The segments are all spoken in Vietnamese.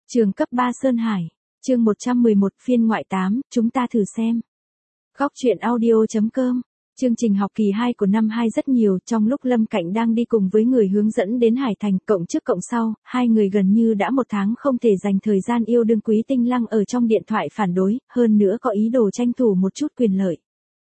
Trường cấp 3 Sơn Hải, chương 111 phiên ngoại 8, chúng ta thử xem. Góc truyện audio.com. Chương trình học kỳ 2 của năm 2 rất nhiều, trong lúc Lâm Cạnh đang đi cùng với người hướng dẫn đến Hải Thành, cộng trước cộng sau, hai người gần như đã một tháng không thể dành thời gian yêu đương. Quý Tinh Lăng ở trong điện thoại phản đối, hơn nữa có ý đồ tranh thủ một chút quyền lợi.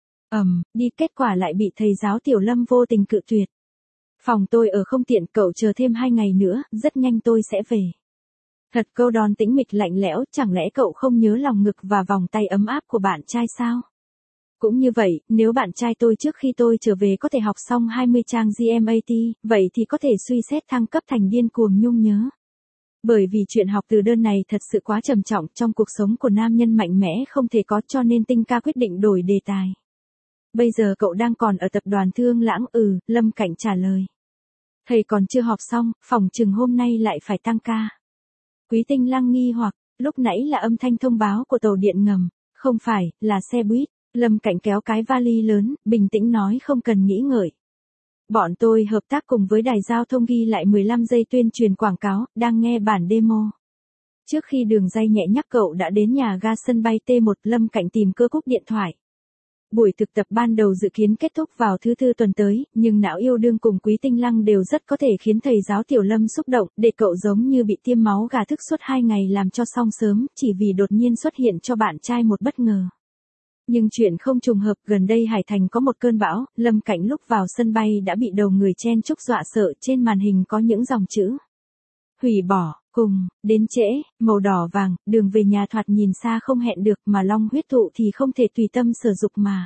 Đi kết quả lại bị thầy giáo Tiểu Lâm vô tình cự tuyệt. Phòng tôi ở không tiện, cậu chờ thêm 2 ngày nữa, rất nhanh tôi sẽ về. Thật câu đòn tĩnh mịch lạnh lẽo, chẳng lẽ cậu không nhớ lòng ngực và vòng tay ấm áp của bạn trai sao? Cũng như vậy, nếu bạn trai tôi trước khi tôi trở về có thể học xong 20 trang GMAT, vậy thì có thể suy xét thăng cấp thành điên cuồng nhung nhớ. Bởi vì chuyện học từ đơn này thật sự quá trầm trọng trong cuộc sống của nam nhân mạnh mẽ không thể có, cho nên Tinh ca quyết định đổi đề tài. Bây giờ cậu đang còn ở tập đoàn Thương Lãng? Lâm Cảnh trả lời. Thầy còn chưa họp xong, phòng chừng hôm nay lại phải tăng ca. Quý Tinh Lăng nghi hoặc, lúc nãy là âm thanh thông báo của tàu điện ngầm, không phải, là xe buýt. Lâm Cảnh kéo cái vali lớn, bình tĩnh nói không cần nghĩ ngợi. Bọn tôi hợp tác cùng với đài giao thông ghi lại 15 giây tuyên truyền quảng cáo, đang nghe bản demo. Trước khi đường dây nhẹ nhắc cậu đã đến nhà ga sân bay T1, Lâm Cảnh tìm cơ cúp điện thoại. Buổi thực tập ban đầu dự kiến kết thúc vào thứ Tư tuần tới, nhưng não yêu đương cùng Quý Tinh Lăng đều rất có thể khiến thầy giáo Tiểu Lâm xúc động, để cậu giống như bị tiêm máu gà thức suốt 2 ngày làm cho xong sớm, chỉ vì đột nhiên xuất hiện cho bạn trai một bất ngờ. Nhưng chuyện không trùng hợp, gần đây Hải Thành có một cơn bão, Lâm Cảnh lúc vào sân bay đã bị đầu người chen chúc dọa sợ, trên màn hình có những dòng chữ. Hủy bỏ, cùng, đến trễ, màu đỏ vàng, đường về nhà thoạt nhìn xa không hẹn được mà long huyết thụ thì không thể tùy tâm sở dục mà.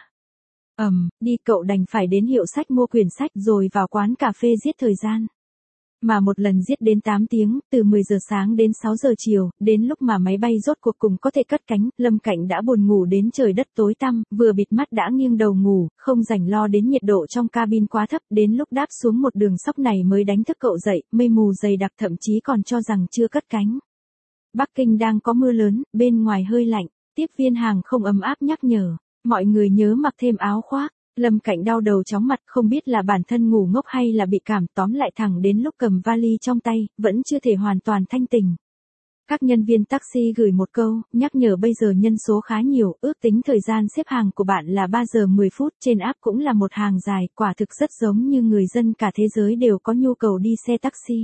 Đi cậu đành phải đến hiệu sách mua quyển sách rồi vào quán cà phê giết thời gian. Mà một lần giết đến 8 tiếng, từ 10 giờ sáng đến 6 giờ chiều, đến lúc mà máy bay rốt cuộc cùng có thể cất cánh, Lâm Cảnh đã buồn ngủ đến trời đất tối tăm, vừa bịt mắt đã nghiêng đầu ngủ, không rảnh lo đến nhiệt độ trong cabin quá thấp, đến lúc đáp xuống một đường sóc này mới đánh thức cậu dậy, mây mù dày đặc thậm chí còn cho rằng chưa cất cánh. Bắc Kinh đang có mưa lớn, bên ngoài hơi lạnh, tiếp viên hàng không ấm áp nhắc nhở, mọi người nhớ mặc thêm áo khoác. Lâm Cảnh đau đầu chóng mặt, không biết là bản thân ngủ ngốc hay là bị cảm, tóm lại thẳng đến lúc cầm vali trong tay, vẫn chưa thể hoàn toàn thanh tỉnh. Các nhân viên taxi gửi một câu, nhắc nhở bây giờ nhân số khá nhiều, ước tính thời gian xếp hàng của bạn là 3 giờ 10 phút, trên app cũng là một hàng dài, quả thực rất giống như người dân cả thế giới đều có nhu cầu đi xe taxi.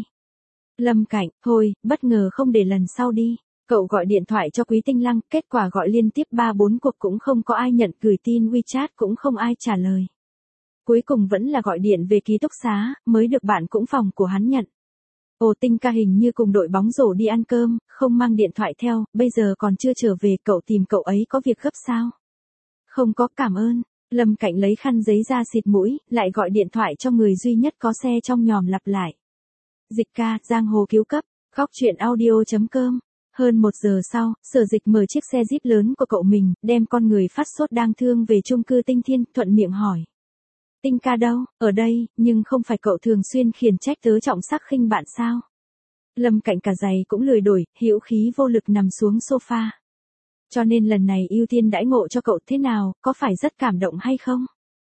Lâm Cảnh, thôi, bất ngờ không để lần sau đi. Cậu gọi điện thoại cho Quý Tinh Lăng, kết quả gọi liên tiếp 3-4 cuộc cũng không có ai nhận, gửi tin WeChat cũng không ai trả lời. Cuối cùng vẫn là gọi điện về ký túc xá, mới được bạn cũng phòng của hắn nhận. Tinh ca hình như cùng đội bóng rổ đi ăn cơm, không mang điện thoại theo, bây giờ còn chưa trở về, cậu tìm cậu ấy có việc gấp sao? Không có, cảm ơn. Lâm Cảnh lấy khăn giấy ra xịt mũi, lại gọi điện thoại cho người duy nhất có xe trong nhòm lặp lại. Dịch ca, giang hồ cứu cấp, góc truyện audio.com. Hơn 1 giờ sau, Sở Dịch mở chiếc xe Jeep lớn của cậu mình, đem con người phát sốt đang thương về chung cư Tinh Thiên, thuận miệng hỏi. Tinh ca đâu? Ở đây, nhưng không phải cậu thường xuyên khiển trách tớ trọng sắc khinh bạn sao? Lâm Cảnh cả giày cũng lười đổi, hữu khí vô lực nằm xuống sofa. Cho nên lần này ưu tiên đãi ngộ cho cậu, thế nào, có phải rất cảm động hay không?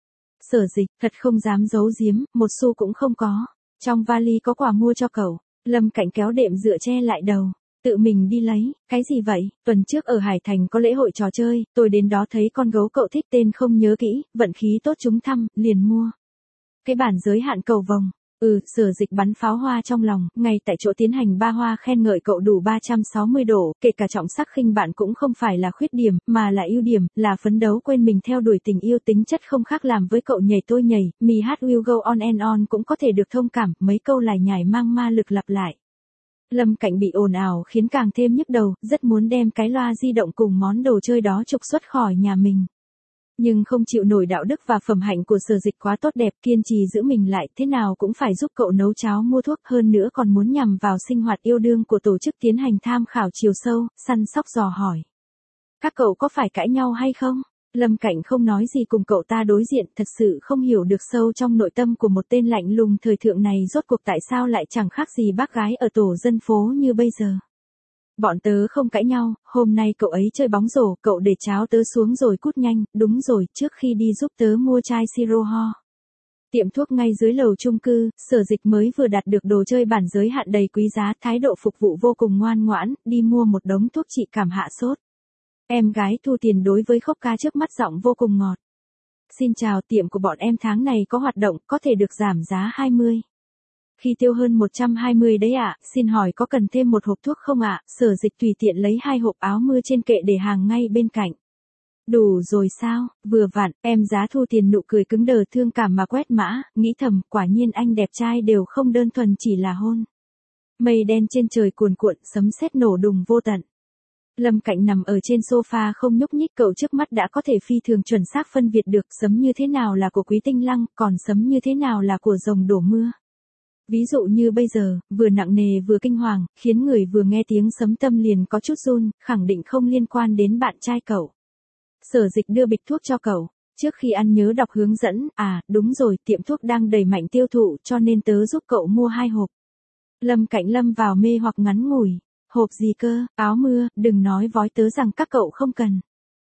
Sở Dịch, thật không dám giấu giếm, một xu cũng không có. Trong vali có quà mua cho cậu. Lâm Cảnh kéo đệm dựa che lại đầu. Tự mình đi lấy, cái gì vậy? Tuần trước ở Hải Thành có lễ hội trò chơi, tôi đến đó thấy con gấu cậu thích tên không nhớ kỹ, vận khí tốt trúng thăm, liền mua. Cái bản giới hạn cầu vồng. Sở Dịch bắn pháo hoa trong lòng, ngay tại chỗ tiến hành 3 hoa khen ngợi cậu đủ 360 độ, kể cả trọng sắc khinh bạn cũng không phải là khuyết điểm, mà là ưu điểm, là phấn đấu quên mình theo đuổi tình yêu, tính chất không khác làm với cậu nhảy tôi nhảy, me hát will go on and on cũng có thể được thông cảm, mấy câu lải nhải mang ma lực lặp lại. Lâm Cảnh bị ồn ào khiến càng thêm nhức đầu, rất muốn đem cái loa di động cùng món đồ chơi đó trục xuất khỏi nhà mình. Nhưng không chịu nổi đạo đức và phẩm hạnh của Sở Dịch quá tốt đẹp, kiên trì giữ mình lại, thế nào cũng phải giúp cậu nấu cháo mua thuốc, hơn nữa còn muốn nhằm vào sinh hoạt yêu đương của tổ chức tiến hành tham khảo chiều sâu, săn sóc dò hỏi. Các cậu có phải cãi nhau hay không? Lâm Cảnh không nói gì cùng cậu ta đối diện, thật sự không hiểu được sâu trong nội tâm của một tên lạnh lùng thời thượng này rốt cuộc tại sao lại chẳng khác gì bác gái ở tổ dân phố như bây giờ. Bọn tớ không cãi nhau, hôm nay cậu ấy chơi bóng rổ, cậu để cháo tớ xuống rồi cút nhanh, đúng rồi, trước khi đi giúp tớ mua chai siro ho. Tiệm thuốc ngay dưới lầu chung cư, Sở Dịch mới vừa đạt được đồ chơi bản giới hạn đầy quý giá, thái độ phục vụ vô cùng ngoan ngoãn, đi mua một đống thuốc trị cảm hạ sốt. Em gái thu tiền đối với Khốc Ca trước mắt giọng vô cùng ngọt. Xin chào, tiệm của bọn em tháng này có hoạt động, có thể được giảm giá 20. Khi tiêu hơn 120 đấy ạ, xin hỏi có cần thêm một hộp thuốc không ạ? Sở Dịch tùy tiện lấy 2 hộp áo mưa trên kệ để hàng ngay bên cạnh. Đủ rồi sao, vừa vặn, em giá thu tiền nụ cười cứng đờ thương cảm mà quét mã, nghĩ thầm, quả nhiên anh đẹp trai đều không đơn thuần chỉ là hôn. Mây đen trên trời cuồn cuộn, sấm sét nổ đùng vô tận. Lâm Cạnh nằm ở trên sofa không nhúc nhích, cậu trước mắt đã có thể phi thường chuẩn xác phân biệt được sấm như thế nào là của Quý Tinh Lăng, còn sấm như thế nào là của rồng đổ mưa. Ví dụ như bây giờ, vừa nặng nề vừa kinh hoàng, khiến người vừa nghe tiếng sấm tâm liền có chút run, khẳng định không liên quan đến bạn trai cậu. Sở Dịch đưa bịch thuốc cho cậu. Trước khi ăn nhớ đọc hướng dẫn, đúng rồi, tiệm thuốc đang đẩy mạnh tiêu thụ cho nên tớ giúp cậu mua 2 hộp. Lâm Cạnh lâm vào mê hoặc ngắn ngủi. Hộp gì cơ, áo mưa, đừng nói vói tớ rằng các cậu không cần.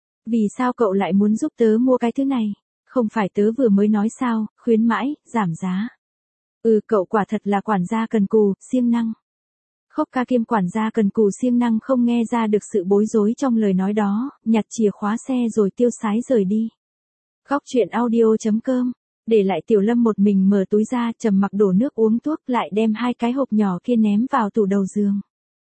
Vì sao cậu lại muốn giúp tớ mua cái thứ này? Không phải tớ vừa mới nói sao, khuyến mãi, giảm giá. Cậu quả thật là quản gia cần cù, siêng năng. Khốc Ca kiêm quản gia cần cù siêng năng không nghe ra được sự bối rối trong lời nói đó, nhặt chìa khóa xe rồi tiêu sái rời đi. Góc truyện audio.com, để lại Tiểu Lâm một mình mở túi ra, trầm mặc đổ nước uống thuốc, lại đem 2 cái hộp nhỏ kia ném vào tủ đầu giường.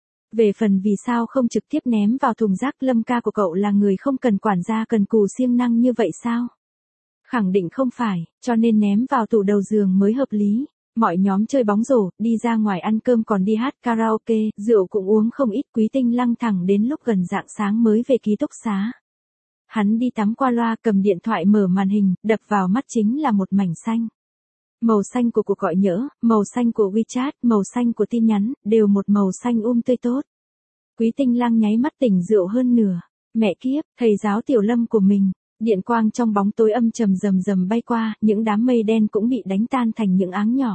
Về phần vì sao không trực tiếp ném vào thùng rác, Lâm ca của cậu là người không cần quản gia cần cù siêng năng như vậy sao? Khẳng định không phải, cho nên ném vào tủ đầu giường mới hợp lý. Mọi nhóm chơi bóng rổ, đi ra ngoài ăn cơm còn đi hát karaoke, rượu cũng uống không ít. Quý Tinh Lăng thẳng đến lúc gần rạng sáng mới về ký túc xá. Hắn đi tắm qua loa, cầm điện thoại mở màn hình, đập vào mắt chính là một mảnh xanh. Màu xanh của cuộc gọi nhỡ, màu xanh của WeChat, màu xanh của tin nhắn, đều một màu xanh tươi tốt. Quý Tinh Lăng nháy mắt tỉnh rượu hơn nửa. Mẹ kiếp, thầy giáo Tiểu Lâm của mình. Điện quang trong bóng tối âm trầm rầm rầm bay qua, những đám mây đen cũng bị đánh tan thành những áng nhỏ.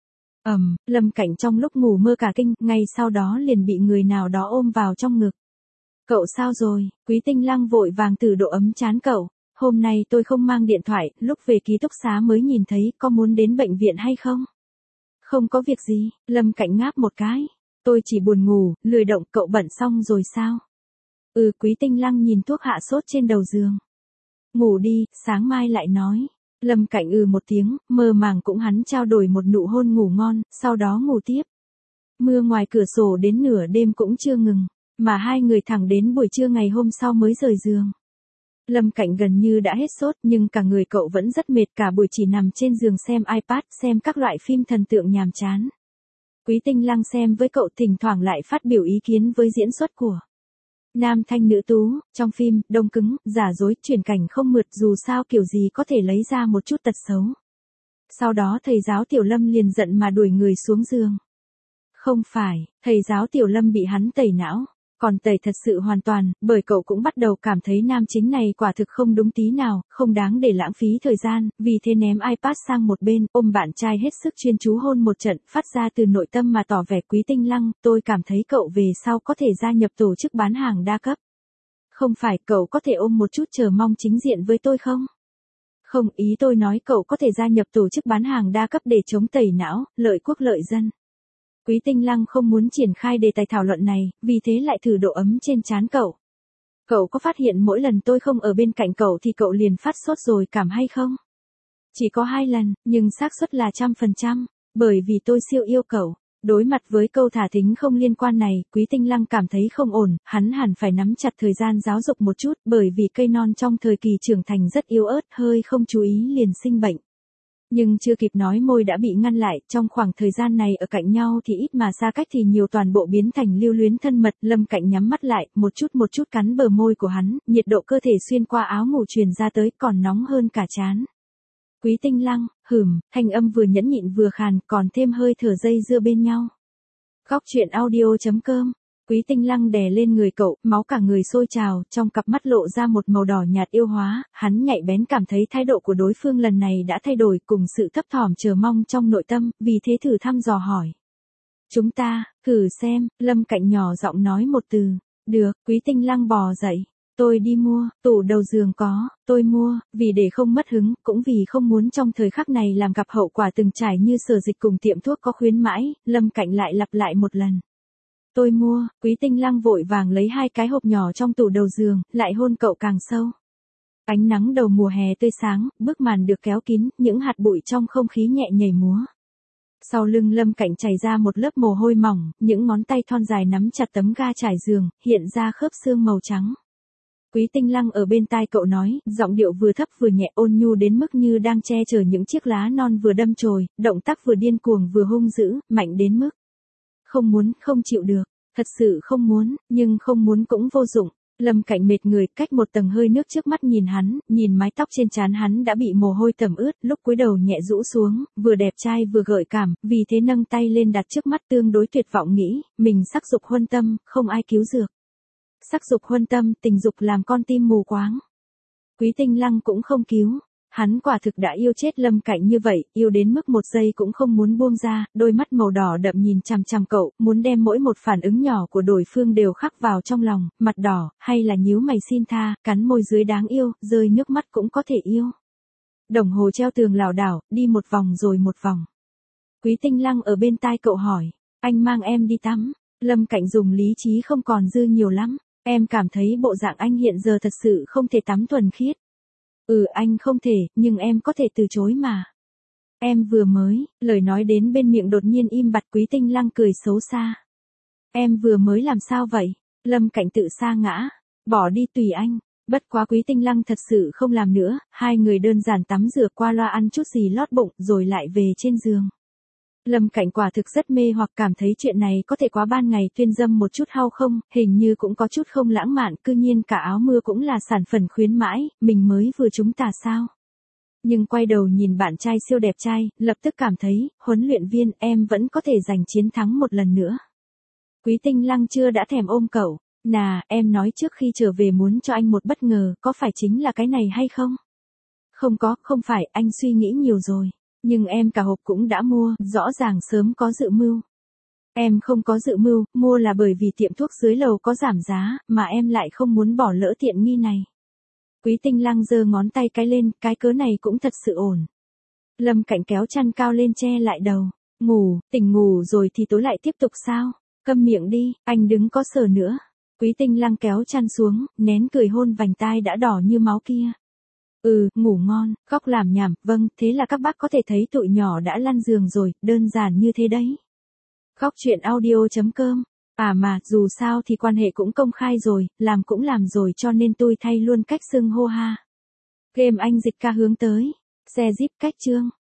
Lâm Cạnh trong lúc ngủ mơ cả kinh, ngay sau đó liền bị người nào đó ôm vào trong ngực. Cậu sao rồi? Quý Tinh Lăng vội vàng từ độ ấm trán cậu. Hôm nay tôi không mang điện thoại, lúc về ký túc xá mới nhìn thấy, có muốn đến bệnh viện hay không? Không có việc gì, Lâm Cạnh ngáp một cái. Tôi chỉ buồn ngủ, lười động, cậu bận xong rồi sao? Quý Tinh Lăng nhìn thuốc hạ sốt trên đầu giường. Ngủ đi, sáng mai lại nói. Lâm Cạnh một tiếng, mơ màng cũng hắn trao đổi một nụ hôn ngủ ngon, sau đó ngủ tiếp. Mưa ngoài cửa sổ đến nửa đêm cũng chưa ngừng, mà hai người thẳng đến buổi trưa ngày hôm sau mới rời giường. Lâm Cạnh gần như đã hết sốt, nhưng cả người cậu vẫn rất mệt, cả buổi chỉ nằm trên giường xem iPad, xem các loại phim thần tượng nhàm chán. Quý Tinh Lăng xem với cậu, thỉnh thoảng lại phát biểu ý kiến với diễn xuất của nam thanh nữ tú. Trong phim, đông cứng, giả dối, chuyển cảnh không mượt, dù sao kiểu gì có thể lấy ra một chút tật xấu. Sau đó thầy giáo Tiểu Lâm liền giận mà đuổi người xuống giường. Không phải, thầy giáo Tiểu Lâm bị hắn tẩy não. Còn tẩy thật sự hoàn toàn, bởi cậu cũng bắt đầu cảm thấy nam chính này quả thực không đúng tí nào, không đáng để lãng phí thời gian, vì thế ném iPad sang một bên, ôm bạn trai hết sức chuyên chú hôn một trận, phát ra từ nội tâm mà tỏ vẻ. Quý Tinh Lăng, tôi cảm thấy cậu về sau có thể gia nhập tổ chức bán hàng đa cấp. Không phải, cậu có thể ôm một chút chờ mong chính diện với tôi không? Không, ý tôi nói cậu có thể gia nhập tổ chức bán hàng đa cấp để chống tẩy não, lợi quốc lợi dân. Quý Tinh Lăng không muốn triển khai đề tài thảo luận này, vì thế lại thử độ ấm trên trán cậu. Cậu có phát hiện mỗi lần tôi không ở bên cạnh cậu thì cậu liền phát sốt rồi cảm hay không? Chỉ có 2 lần, nhưng xác suất là 100%, bởi vì tôi siêu yêu cậu. Đối mặt với câu thả thính không liên quan này, Quý Tinh Lăng cảm thấy không ổn, hắn hẳn phải nắm chặt thời gian giáo dục một chút, bởi vì cây non trong thời kỳ trưởng thành rất yếu ớt, hơi không chú ý liền sinh bệnh. Nhưng chưa kịp nói môi đã bị ngăn lại, trong khoảng thời gian này ở cạnh nhau thì ít mà xa cách thì nhiều, toàn bộ biến thành lưu luyến thân mật. Lâm Cạnh nhắm mắt lại, một chút cắn bờ môi của hắn, nhiệt độ cơ thể xuyên qua áo ngủ truyền ra tới, còn nóng hơn cả trán. Quý Tinh Lăng, thanh âm vừa nhẫn nhịn vừa khàn, còn thêm hơi thở dây dưa bên nhau. Góc truyện audio.com. Quý Tinh Lăng đè lên người cậu, máu cả người sôi trào, trong cặp mắt lộ ra một màu đỏ nhạt yêu hóa, hắn nhạy bén cảm thấy thái độ của đối phương lần này đã thay đổi, cùng sự thấp thỏm chờ mong trong nội tâm, vì thế thử thăm dò hỏi. Chúng ta, thử xem, Lâm Cạnh nhỏ giọng nói một từ. Được, Quý Tinh Lăng bò dậy. tôi đi mua, tủ đầu giường có, tôi mua, vì để không mất hứng, cũng vì không muốn trong thời khắc này làm gặp hậu quả từng trải như Sở Dịch cùng tiệm thuốc có khuyến mãi, Lâm Cạnh lại lặp lại một lần. Tôi mua, Quý Tinh Lăng vội vàng lấy 2 cái hộp nhỏ trong tủ đầu giường, lại hôn cậu càng sâu. Ánh nắng đầu mùa hè tươi sáng, bức màn được kéo kín, những hạt bụi trong không khí nhẹ nhảy múa. Sau lưng Lâm Cạnh chảy ra một lớp mồ hôi mỏng, những ngón tay thon dài nắm chặt tấm ga trải giường, hiện ra khớp xương màu trắng. Quý Tinh Lăng ở bên tai cậu nói, giọng điệu vừa thấp vừa nhẹ ôn nhu đến mức như đang che chở những chiếc lá non vừa đâm chồi, động tác vừa điên cuồng vừa hung dữ, mạnh đến mức. Không muốn, không chịu được, thật sự không muốn, nhưng không muốn cũng vô dụng. Lâm Cạnh mệt người, cách một tầng hơi nước trước mắt nhìn hắn, nhìn mái tóc trên trán hắn đã bị mồ hôi tẩm ướt, lúc cúi đầu nhẹ rũ xuống, vừa đẹp trai vừa gợi cảm, vì thế nâng tay lên đặt trước mắt tương đối tuyệt vọng nghĩ, mình sắc dục huân tâm, không ai cứu dược. Sắc dục huân tâm, tình dục làm con tim mù quáng. Quý Tinh Lăng cũng không cứu. Hắn quả thực đã yêu chết Lâm Cạnh như vậy, yêu đến mức một giây cũng không muốn buông ra, đôi mắt màu đỏ đậm nhìn chằm chằm cậu, muốn đem mỗi một phản ứng nhỏ của đối phương đều khắc vào trong lòng, mặt đỏ, hay là nhíu mày xin tha, cắn môi dưới đáng yêu, rơi nước mắt cũng có thể yêu. Đồng hồ treo tường lảo đảo, đi một vòng rồi một vòng. Quý Tinh Lăng ở bên tai cậu hỏi, anh mang em đi tắm. Lâm Cạnh dùng lý trí không còn dư nhiều lắm, em cảm thấy bộ dạng anh hiện giờ thật sự không thể tắm thuần khiết. Anh không thể, nhưng em có thể từ chối mà. Em vừa mới, lời nói đến bên miệng đột nhiên im bặt. Quý Tinh Lăng cười xấu xa. Em vừa mới làm sao vậy? Lâm Cạnh tự sa ngã. Bỏ đi tùy anh. Bất quá Quý Tinh Lăng thật sự không làm nữa, hai người đơn giản tắm rửa qua loa ăn chút gì lót bụng rồi lại về trên giường. Lâm Cạnh quả thực rất mê hoặc cảm thấy chuyện này có thể quá ban ngày tuyên dâm một chút hao không, hình như cũng có chút không lãng mạn, cư nhiên cả áo mưa cũng là sản phẩm khuyến mãi, mình mới vừa trúng tà sao. Nhưng quay đầu nhìn bạn trai siêu đẹp trai, lập tức cảm thấy, huấn luyện viên em vẫn có thể giành chiến thắng một lần nữa. Quý Tinh Lăng chưa đã thèm ôm cậu, em nói trước khi trở về muốn cho anh một bất ngờ, có phải chính là cái này hay không? Không phải, anh suy nghĩ nhiều rồi. Nhưng em cả hộp cũng đã mua, rõ ràng sớm có dự mưu. Em không có dự mưu, mua là bởi vì tiệm thuốc dưới lầu có giảm giá, mà em lại không muốn bỏ lỡ tiện nghi này. Quý Tinh Lăng giơ ngón tay cái lên, cái cớ này cũng thật sự ổn. Lâm Cạnh kéo chăn cao lên che lại đầu. Tỉnh ngủ rồi thì tối lại tiếp tục sao? Câm miệng đi, anh đừng có sờ nữa. Quý Tinh Lăng kéo chăn xuống, nén cười hôn vành tai đã đỏ như máu kia. Ngủ ngon, khóc làm nhảm, vâng, thế là các bác có thể thấy tụi nhỏ đã lăn giường rồi, đơn giản như thế đấy. Khóc chuyện audio.com. Mà, dù sao thì quan hệ cũng công khai rồi, làm cũng làm rồi cho nên tôi thay luôn cách xưng hô ha. Game anh dịch ca hướng tới. Xe Jeep cách chương.